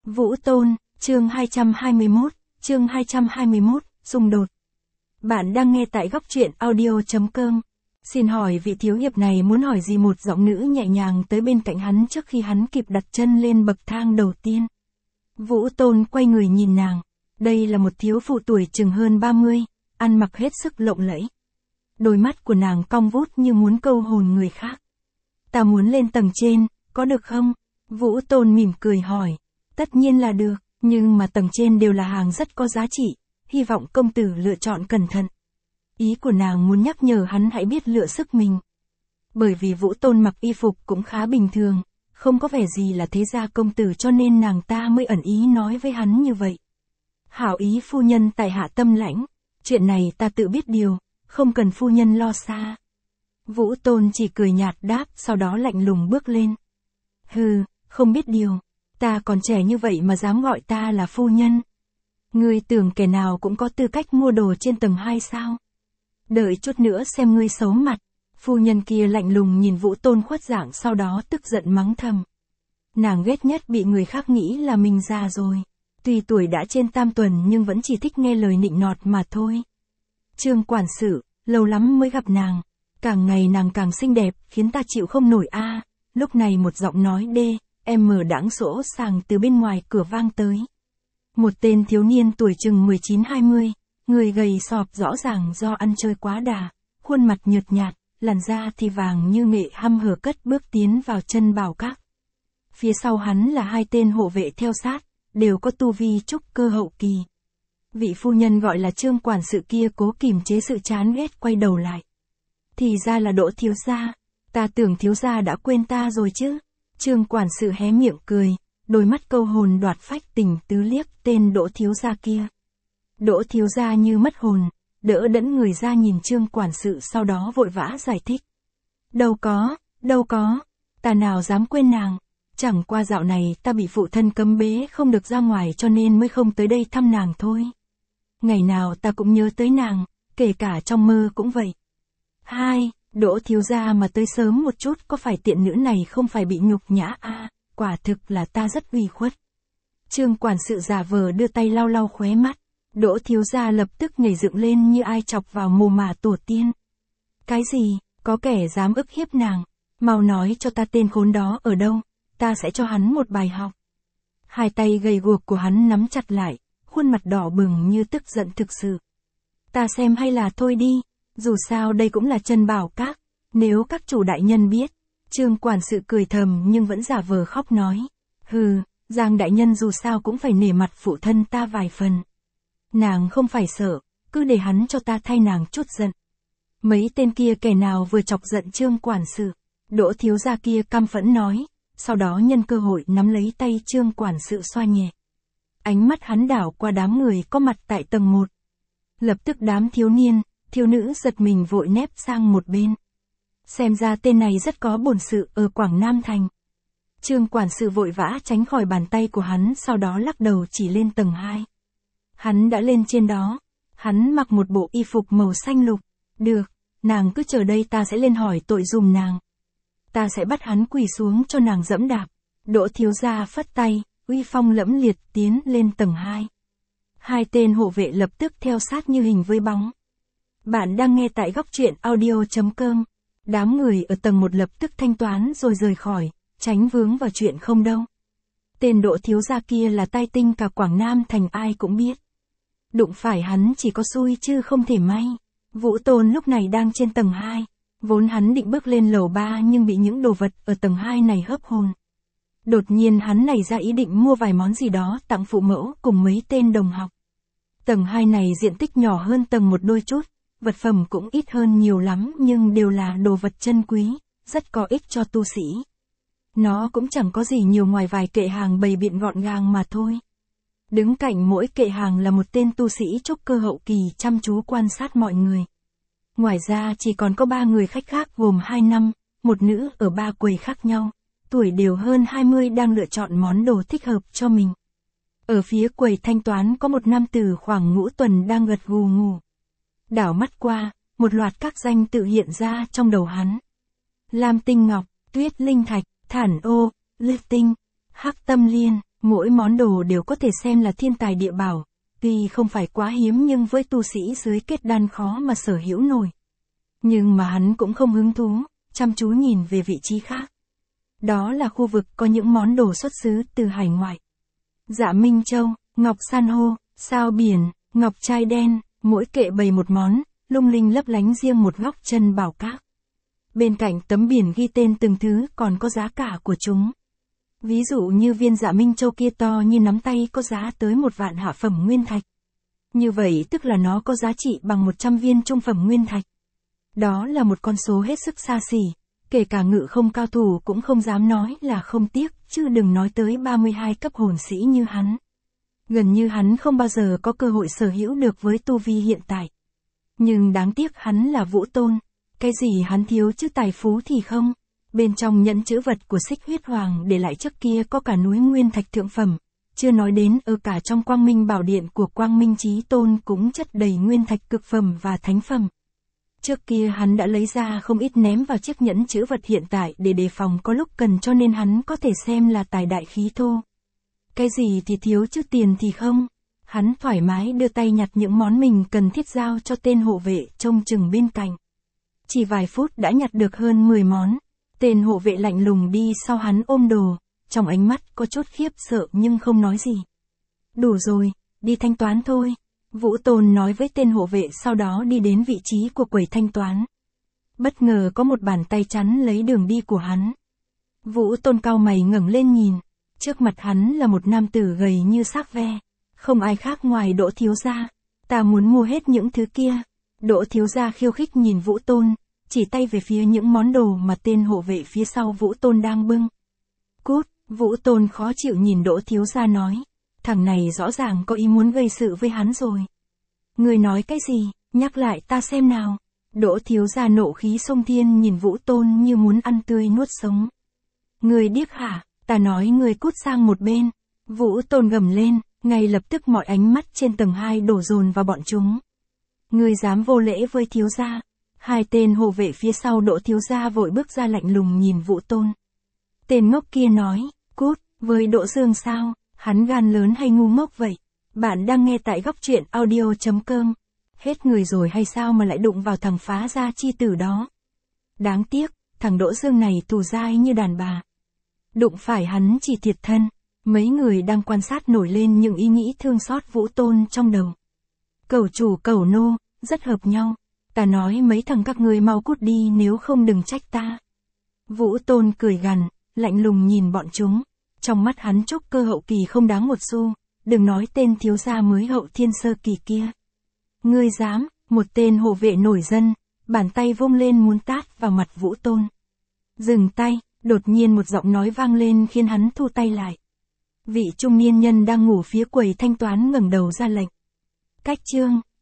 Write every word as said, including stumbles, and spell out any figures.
Vũ Tôn, chương hai trăm hai mươi mốt, chương hai trăm hai mươi mốt, xung đột. Bạn đang nghe tại góc truyện audio.com. Xin hỏi vị thiếu hiệp này muốn hỏi gì? Một giọng nữ nhẹ nhàng tới bên cạnh hắn trước khi hắn kịp đặt chân lên bậc thang đầu tiên. Vũ Tôn quay người nhìn nàng. Đây là một thiếu phụ tuổi chừng hơn ba mươi, ăn mặc hết sức lộng lẫy. Đôi mắt của nàng cong vút như muốn câu hồn người khác. Ta muốn lên tầng trên, có được không? Vũ Tôn mỉm cười hỏi. Tất nhiên là được, nhưng mà tầng trên đều là hàng rất có giá trị, hy vọng công tử lựa chọn cẩn thận. Ý của nàng muốn nhắc nhở hắn hãy biết lựa sức mình. Bởi vì Vũ Tôn mặc y phục cũng khá bình thường, không có vẻ gì là thế gia công tử cho nên nàng ta mới ẩn ý nói với hắn như vậy. Hảo ý phu nhân tại hạ tâm lãnh, chuyện này ta tự biết điều, không cần phu nhân lo xa. Vũ Tôn chỉ cười nhạt đáp, sau đó lạnh lùng bước lên. Hừ, không biết điều, ta còn trẻ như vậy mà dám gọi ta là phu nhân. Ngươi tưởng kẻ nào cũng có tư cách mua đồ trên tầng hai sao? Đợi chút nữa xem ngươi xấu mặt. Phu nhân kia lạnh lùng nhìn Vũ Tôn khuất dạng, sau đó tức giận mắng thầm. Nàng ghét nhất bị người khác nghĩ là mình già rồi. Tuy tuổi đã trên tam tuần nhưng vẫn chỉ thích nghe lời nịnh nọt mà thôi. Trương quản sự, lâu lắm mới gặp nàng. Càng ngày nàng càng xinh đẹp, khiến ta chịu không nổi a. À. Lúc này một giọng nói đê, em mở đãng sỗ sàng từ bên ngoài cửa vang tới. Một tên thiếu niên tuổi chừng mười chín hai mươi, người gầy sọp rõ ràng do ăn chơi quá đà, khuôn mặt nhợt nhạt, làn da thì vàng như nghệ hăm hở cất bước tiến vào chân bảo các. Phía sau hắn là hai tên hộ vệ theo sát, đều có tu vi trúc cơ hậu kỳ. Vị phu nhân gọi là Trương quản sự kia cố kìm chế sự chán ghét quay đầu lại. Thì ra là Đỗ thiếu gia, ta tưởng thiếu gia đã quên ta rồi chứ. Trương quản sự hé miệng cười, đôi mắt câu hồn đoạt phách tình tứ liếc tên Đỗ thiếu gia kia. Đỗ thiếu gia như mất hồn, đỡ đẫn người ra nhìn Trương quản sự, sau đó vội vã giải thích. Đâu có, đâu có, ta nào dám quên nàng, chẳng qua dạo này ta bị phụ thân cấm bế không được ra ngoài cho nên mới không tới đây thăm nàng thôi. Ngày nào ta cũng nhớ tới nàng, kể cả trong mơ cũng vậy. Hai, Đỗ thiếu gia mà tới sớm một chút có phải tiện nữ này không phải bị nhục nhã a, à, quả thực là ta rất ủy khuất. Trương quản sự giả vờ đưa tay lau lau khóe mắt, Đỗ thiếu gia lập tức nhảy dựng lên như ai chọc vào mồ mả tổ tiên. Cái gì, có kẻ dám ức hiếp nàng, mau nói cho ta tên khốn đó ở đâu, ta sẽ cho hắn một bài học. Hai tay gầy guộc của hắn nắm chặt lại, khuôn mặt đỏ bừng như tức giận thực sự. Ta xem hay là thôi đi. Dù sao đây cũng là chân bảo các, nếu các chủ đại nhân biết. Trương quản sự cười thầm nhưng vẫn giả vờ khóc nói. Hừ, Giang đại nhân dù sao cũng phải nể mặt phụ thân ta vài phần. Nàng không phải sợ, cứ để hắn cho ta thay nàng chút giận. Mấy tên kia kẻ nào vừa chọc giận Trương quản sự. Đỗ thiếu gia kia căm phẫn nói, sau đó nhân cơ hội nắm lấy tay Trương quản sự xoa nhẹ. Ánh mắt hắn đảo qua đám người có mặt tại tầng một. Lập tức đám thiếu niên, thiếu nữ giật mình vội nép sang một bên. Xem ra tên này rất có bổn sự ở Quảng Nam Thành. Trương quản sự vội vã tránh khỏi bàn tay của hắn, sau đó lắc đầu chỉ lên tầng hai. Hắn đã lên trên đó. Hắn mặc một bộ y phục màu xanh lục. Được, nàng cứ chờ đây, ta sẽ lên hỏi tội dùm nàng. Ta sẽ bắt hắn quỳ xuống cho nàng dẫm đạp. Đỗ thiếu gia phất tay, uy phong lẫm liệt tiến lên tầng hai. Hai tên hộ vệ lập tức theo sát như hình với bóng. Bạn đang nghe tại góc truyện audio.com. Đám người ở tầng một lập tức thanh toán rồi rời khỏi, tránh vướng vào chuyện không đâu. Tên Đỗ thiếu gia kia là tai tinh cả Quảng Nam Thành ai cũng biết. Đụng phải hắn chỉ có xui chứ không thể may. Vũ Tôn lúc này đang trên tầng hai. Vốn hắn định bước lên lầu ba nhưng bị những đồ vật ở tầng hai này hấp hồn. Đột nhiên hắn nảy ra ý định mua vài món gì đó tặng phụ mẫu cùng mấy tên đồng học. Tầng hai này diện tích nhỏ hơn tầng một đôi chút. Vật phẩm cũng ít hơn nhiều lắm nhưng đều là đồ vật chân quý, rất có ích cho tu sĩ. Nó cũng chẳng có gì nhiều ngoài vài kệ hàng bày biện gọn gàng mà thôi. Đứng cạnh mỗi kệ hàng là một tên tu sĩ trúc cơ hậu kỳ chăm chú quan sát mọi người. Ngoài ra chỉ còn có ba người khách khác gồm hai nam, một nữ ở ba quầy khác nhau, tuổi đều hơn hai mươi đang lựa chọn món đồ thích hợp cho mình. Ở phía quầy thanh toán có một nam tử khoảng ngũ tuần đang gật gù ngủ. Đảo mắt qua, một loạt các danh tự hiện ra trong đầu hắn. Lam tinh ngọc, tuyết linh thạch, thản ô, lư tinh, hắc tâm liên, Mỗi món đồ đều có thể xem là thiên tài địa bảo, tuy không phải quá hiếm nhưng với tu sĩ dưới kết đan khó mà sở hữu nổi. Nhưng mà hắn cũng không hứng thú, chăm chú nhìn về vị trí khác. Đó là khu vực có những món đồ xuất xứ từ hải ngoại. Dạ Minh Châu, ngọc san hô, sao biển, ngọc trai đen, mỗi kệ bày một món, lung linh lấp lánh riêng một góc chân bảo các. Bên cạnh tấm biển ghi tên từng thứ còn có giá cả của chúng. Ví dụ như viên Dạ Minh Châu kia to như nắm tay có giá tới một vạn hạ phẩm nguyên thạch. Như vậy tức là nó có giá trị bằng một trăm viên trung phẩm nguyên thạch. Đó là một con số hết sức xa xỉ, kể cả ngự không cao thủ cũng không dám nói là không tiếc, chứ đừng nói tới ba mươi hai cấp hồn sĩ như hắn. Gần như hắn không bao giờ có cơ hội sở hữu được với tu vi hiện tại. Nhưng đáng tiếc hắn là Vũ Tôn, cái gì hắn thiếu chứ tài phú thì không. Bên trong nhẫn chữ vật của Xích Huyết Hoàng để lại trước kia có cả núi nguyên thạch thượng phẩm, chưa nói đến ở cả trong Quang Minh Bảo Điện của Quang Minh Chí Tôn cũng chất đầy nguyên thạch cực phẩm và thánh phẩm. Trước kia hắn đã lấy ra không ít ném vào chiếc nhẫn chữ vật hiện tại để đề phòng có lúc cần, cho nên hắn có thể xem là tài đại khí thô. Cái gì thì thiếu chứ tiền thì không. Hắn thoải mái đưa tay nhặt những món mình cần thiết giao cho tên hộ vệ trông chừng bên cạnh. Chỉ vài phút đã nhặt được hơn mười món. Tên hộ vệ lạnh lùng đi sau hắn ôm đồ, trong ánh mắt có chút khiếp sợ nhưng không nói gì. Đủ rồi, đi thanh toán thôi. Vũ Tôn nói với tên hộ vệ, sau đó đi đến vị trí của quầy thanh toán. Bất ngờ có một bàn tay chắn lấy đường đi của hắn. Vũ Tôn cau mày ngẩng lên nhìn. Trước mặt hắn là một nam tử gầy như xác ve. Không ai khác ngoài Đỗ thiếu gia. Ta muốn mua hết những thứ kia. Đỗ thiếu gia khiêu khích nhìn Vũ Tôn, chỉ tay về phía những món đồ mà tên hộ vệ phía sau Vũ Tôn đang bưng. Cút, Vũ Tôn khó chịu nhìn Đỗ thiếu gia nói. Thằng này rõ ràng có ý muốn gây sự với hắn rồi. Người nói cái gì, nhắc lại ta xem nào. Đỗ thiếu gia nộ khí xông thiên nhìn Vũ Tôn như muốn ăn tươi nuốt sống. Người điếc hả, ta nói người cút sang một bên. Vũ Tôn gầm lên, ngay lập tức mọi ánh mắt trên tầng hai đổ dồn vào bọn chúng. Người dám vô lễ với thiếu gia. Hai tên hộ vệ phía sau Đỗ thiếu gia vội bước ra lạnh lùng nhìn Vũ Tôn. Tên ngốc kia nói, cút, với Đỗ Dương sao, hắn gan lớn hay ngu ngốc vậy? Bạn đang nghe tại góc truyện audio chấm com. Hết người rồi hay sao mà lại đụng vào thằng phá gia chi tử đó? Đáng tiếc, thằng Đỗ Dương này tù dai như đàn bà. Đụng phải hắn chỉ thiệt thân. Mấy người đang quan sát nổi lên những ý nghĩ thương xót Vũ Tôn trong đầu. Cẩu chủ cẩu nô, rất hợp nhau. Ta nói mấy thằng các ngươi mau cút đi nếu không đừng trách ta. Vũ Tôn cười gằn, lạnh lùng nhìn bọn chúng. Trong mắt hắn trúc cơ hậu kỳ không đáng một xu, đừng nói tên thiếu gia mới hậu thiên sơ kỳ kia. Ngươi dám, một tên hộ vệ nổi dân, bàn tay vung lên muốn tát vào mặt Vũ Tôn. Dừng tay, đột nhiên một giọng nói vang lên khiến hắn thu tay lại. Vị trung niên nhân đang ngủ phía quầy thanh toán ngẩng đầu ra lệnh. Cách chương.